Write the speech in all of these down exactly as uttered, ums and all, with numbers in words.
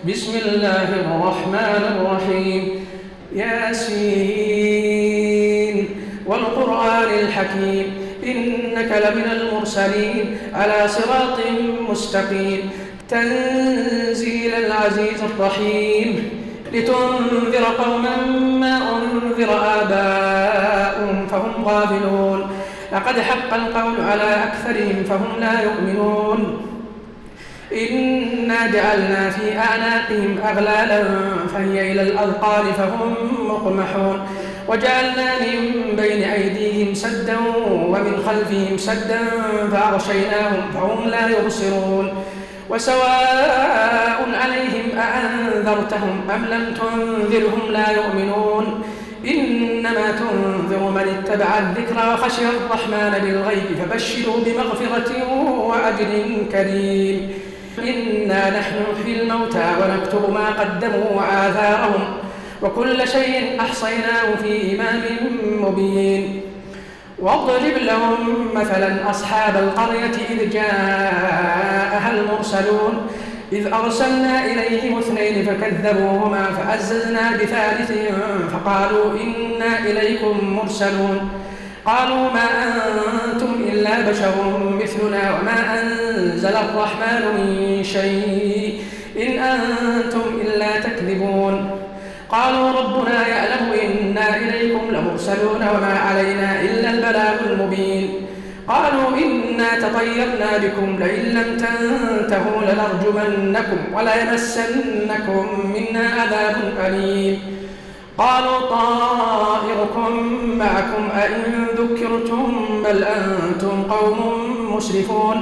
بسم الله الرحمن الرحيم ياسين والقرآن الحكيم إنك لمن المرسلين على صراط مستقيم تنزيل العزيز الرحيم لتنذر قوما ما أنذر آباؤهم فهم غافلون لقد حق القول على أكثرهم فهم لا يؤمنون إنا جعلنا في أعناقهم أغلالا فهي إلى الأذقان فهم مقمحون وجعلنا من بين أيديهم سدا ومن خلفهم سدا فأغشيناهم فهم لا يبصرون وسواء عليهم أأنذرتهم أم لم تنذرهم لا يؤمنون إنما تنذر من اتبع الذكر وخشي الرحمن بالغيب فبشروا بمغفرة وأجر كريم إنا نحن نحيي الموتى ونكتب ما قدموا وآثارهم وكل شيء أحصيناه في إمام مبين واضرب لهم مثلا أصحاب القرية إذ جاءها المرسلون إذ أرسلنا إليهم اثنين فكذبوهما فعززنا بثالث فقالوا إنا إليكم مرسلون قالوا ما أنتم إلا بشر مثلنا وما أنزل الرحمن من شيء إن أنتم إلا تكذبون قالوا ربنا يعلم إنا إليكم لمرسلون وما علينا إلا البلاغ المبين قالوا إنا تطيرنا بكم لئن لم تنتهوا لنرجمنكم وليمسنكم منا عذاب أليم قالوا طائركم معكم أئن ذكرتم بل أنتم قوم مسرفون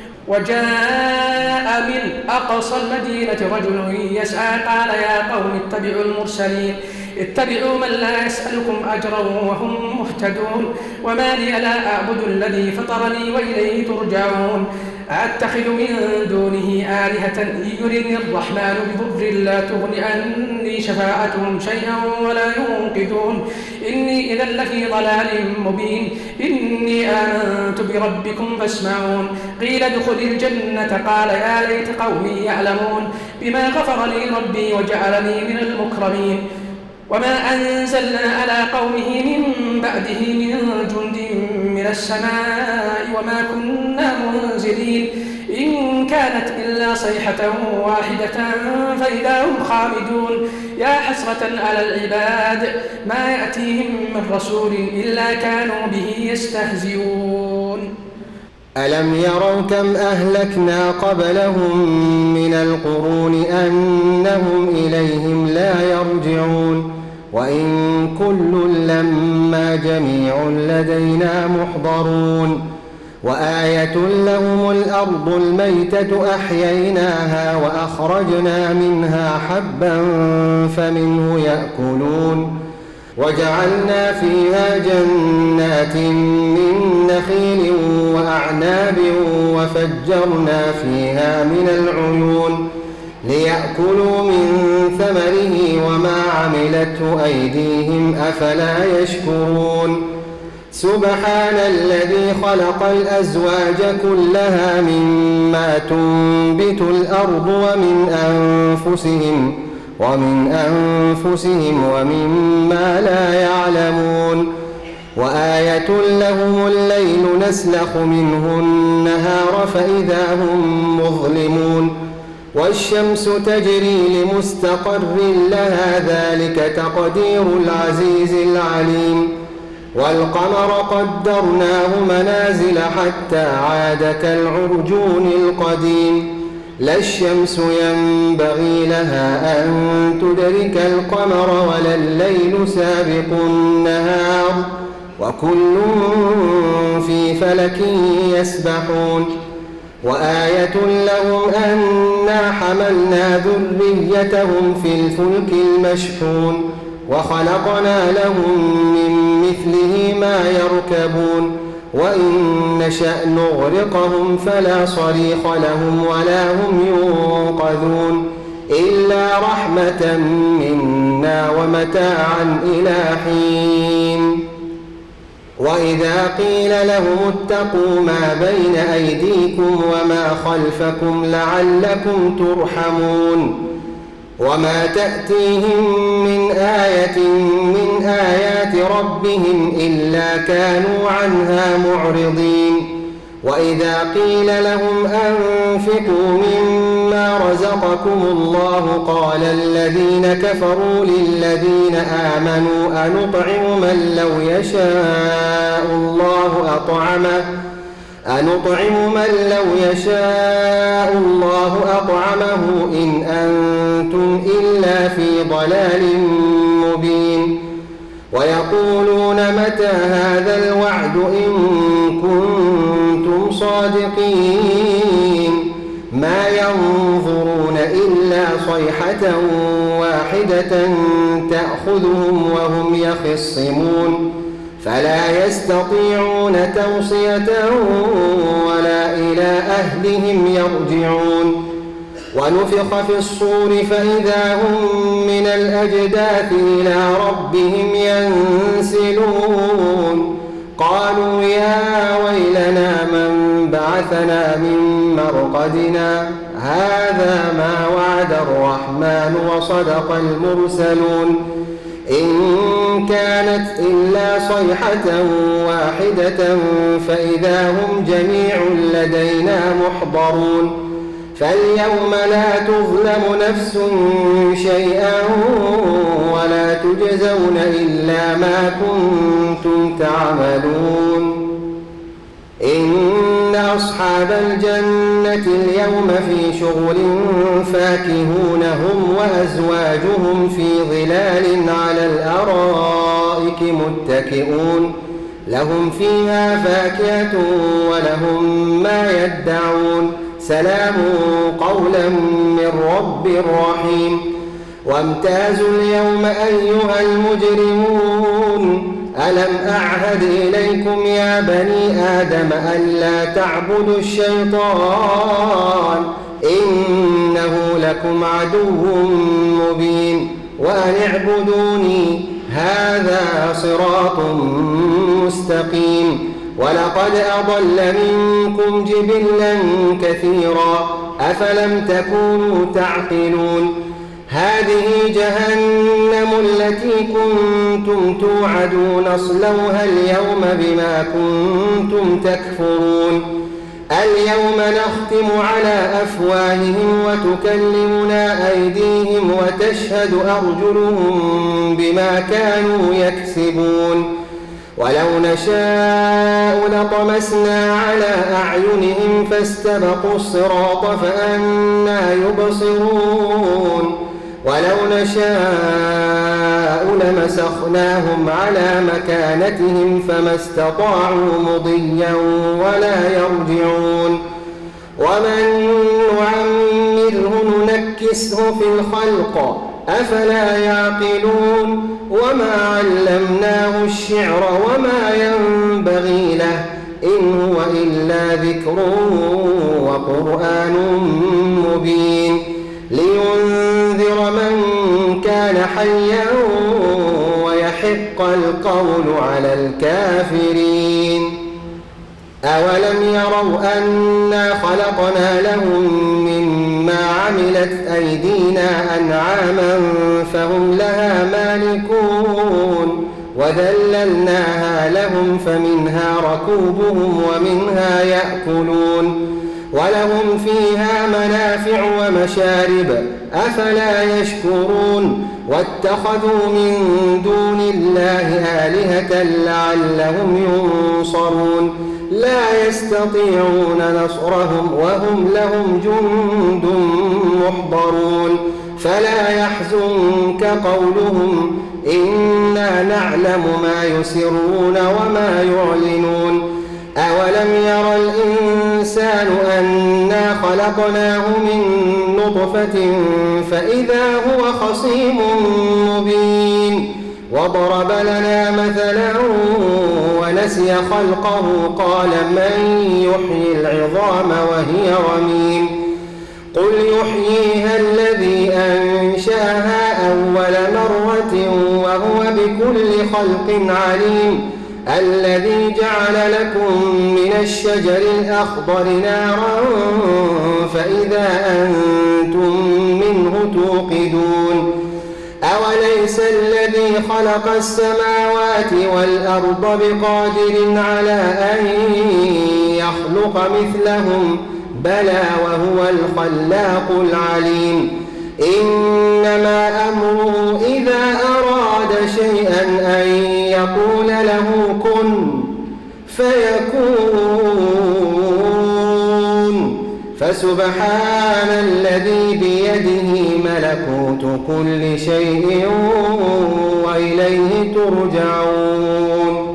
وجاء من أقصى المدينة رجل يسعى قال يا قوم اتبعوا المرسلين اتبعوا من لا يسألكم أجرا وهم مهتدون وما لي لا أعبد الذي فطرني وإليه ترجعون أتخذ من دونه آلهة إن يردني الرحمن بضر لا تغن عني شفاعتهم شيئا ولا ينقذون إني إذا لفي ضلال مبين إني آمنت بربكم فاسمعون قيل ادخل الجنة قال يا ليت قومي يعلمون بما غفر لي ربي وجعلني من المكرمين وما أنزلنا على قومه من بعده من جند من السماء وما كنا منزلين إن كانت إلا صيحة واحدة فإذا هم خامدون يا حسرة على العباد ما يأتيهم من رسول إلا كانوا به يستهزئون ألم يروا كم أهلكنا قبلهم من القرون أنهم إليهم لا يرجعون وإن كل لما جميع لدينا محضرون وآية لهم الأرض الميتة أحييناها وأخرجنا منها حبا فمنه يأكلون وجعلنا فيها جنات من نخيل وأعناب وفجرنا فيها من العيون ليأكلوا من ثمره وما عملته أيديهم أفلا يشكرون سبحان الذي خلق الأزواج كلها مما تنبت الأرض ومن أنفسهم ومن أنفسهم ومما لا يعلمون وآية لهم الليل نسلخ منه النهار فإذا هم مظلمون والشمس تجري لمستقر لها ذلك تقدير العزيز العليم والقمر قدرناه منازل حتى عاد كالعرجون القديم لا الشمس ينبغي لها أن تدرك القمر ولا الليل سابق النهار وكل في فلك يسبحون وآية لهم أنا حملنا ذريتهم في الفلك المشحون وخلقنا لهم من مثله ما يركبون وإن نشأ نغرقهم فلا صريخ لهم ولا هم ينقذون إلا رحمة منا ومتاعا إلى حين وإذا قيل لهم اتقوا ما بين أيديكم وما خلفكم لعلكم ترحمون وما تأتيهم من آية من آيات ربهم إلا كانوا عنها معرضين. وإذا قيل لهم أنفقوا مما رزقكم الله قال الذين كفروا للذين آمنوا أنطعم من لو يشاء الله أطعمه أنطعم من لو يشاء الله أطعمه إن أنتم إلا في ضلال مبين. ويقولون متى هذا الوعد إن كنتم صادقين ما ينظرون إلا صيحة واحدة تأخذهم وهم يخصمون فلا يستطيعون توصية ولا إلى أهلهم يرجعون. ونفخ في الصور فإذا هم من الأجداث إلى ربهم ينسلون قالوا يا ويلنا من بعثنا من مرقدنا هذا ما وعد الرحمن وصدق المرسلون إن كانت إلا صيحة واحدة فإذا هم جميع لدينا محضرون. فاليوم لا تظلم نفس شيئا ولا تجزون إلا ما كنتم تعملون. إن أصحاب الجنة اليوم في شغل فاكهون هم وأزواجهم في ظلال على الأرائك متكئون لهم فيها فاكهة ولهم ما يدعون سلام قولا من رب رحيم. وامتازوا اليوم أيها المجرمون ألم أعهد إليكم يا بني آدم ألا تعبدوا الشيطان إنه لكم عدو مبين وأن اعبدوني هذا صراط مستقيم. ولقد أضل منكم جبلا كثيرا أفلم تكونوا تعقلون. هذه جهنم التي كنتم توعدون اصلوها اليوم بما كنتم تكفرون. اليوم نختم على أفواههم وتكلمنا أيديهم وتشهد أرجلهم بما كانوا يكسبون. ولو نشاء لطمسنا على أعينهم فاستبقوا الصراط فأنى يبصرون. ولو نشاء لمسخناهم على مكانتهم فما استطاعوا مضيا ولا يرجعون. ومن نعمره ننكسه في الخلق أفلا يعقلون. وما علمناه الشعر وما ينبغي له إن هو إلا ذكر وقرآن مبين لينذر من كان حيا ويحق القول على الكافرين. أولم يروا أنا خلقنا لهم مما عملت أيدينا أنعاما فهم لها مالكون وذللناها لهم فمنها ركوبهم ومنها يأكلون ولهم فيها منافع ومشارب أفلا يشكرون. واتخذوا من دون الله آلهة لعلهم ينصرون لا يستطيعون نصرهم وهم لهم جند محضرون. فلا يحزنك قولهم إنا نعلم ما يسرون وما يعلنون. أولم ير الإنسان أنا خلقناه من نطفة فإذا هو خصيم مبين. وضرب لنا مثلا ونسي خلقه قال من يحيي العظام وهي رميم قل يحييها الذي أنشأها أول مرة وهو بكل خلق عليم. الذي جعل لكم من الشجر الأخضر نارا فإذا أنتم منه توقدون أوليس الذي خلق السماوات والأرض بقادر على أن يخلق مثلهم بلى وهو الخلاق العليم إنما أمره إذا أراد شيئا أن يقول له كن فيكون فسبحان الذي بيده ملكوت كل شيء وإليه ترجعون